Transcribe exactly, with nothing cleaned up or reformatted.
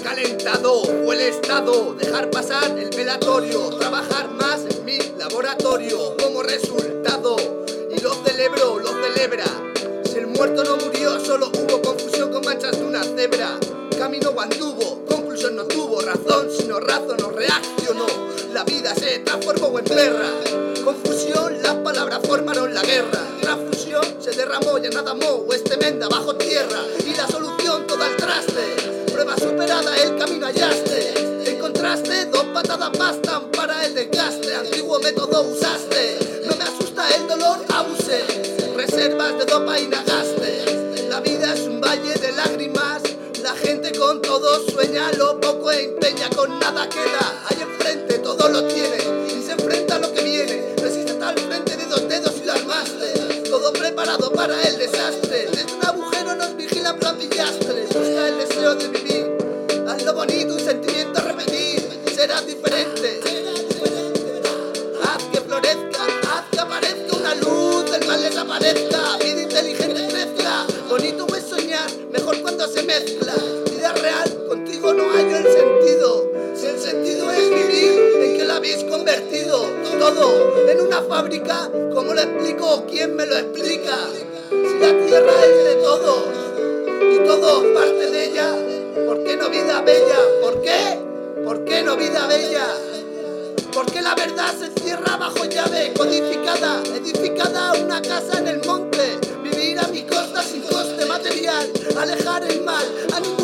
calentado fue el estado, dejar pasar el velatorio, trabajar más en mi laboratorio como resultado. Y lo celebro, lo celebra. Si el muerto no murió, solo hubo confusión con manchas de una cebra. Camino anduvo, conclusión no tuvo, razón sino razón no reaccionó. La vida se transformó en perra. Confusión, las palabras formaron la guerra. Transfusión se derramó y nada mo, es tremenda bajo tierra. Y la solución toda al traste. Prueba superada, el camino hallaste. Encontraste, dos patadas bastan para el desgaste. Antiguo método usaste. No me asusta el dolor, abusé. Reservas de dopa y nagaste. La vida es un valle de lágrimas. La gente con todo sueña, lo poco empeña, con nada queda. Ahí enfrente todo lo tiene y se enfrenta a lo que viene. Resiste hasta el frente de dos dedos y lo armaste. Todo preparado para el desastre. Desde un agujero nos vigilan plan pillastres. Busca el deseo de vivir. Hazlo bonito, un sentimiento a repetir. Será diferente. Haz que florezca, haz que aparezca una luz, el mal desaparezca. Vida inteligente crezca. Bonito es soñar, mejor cuando se mezcla. Vida real, contigo no hallo el sentido. Si el sentido es vivir, ¿en qué lo habéis convertido? Todo en una fábrica, ¿cómo lo explico? ¿Quién me lo explica? Si la tierra es de todos y todos parte de ella, ¿por qué no vida bella? ¿Por qué? ¿Por qué no vida bella? Porque la verdad se cierra bajo llave codificada, edificada una casa en el monte. Vivir a mi costa sin coste material, alejar el mal, animar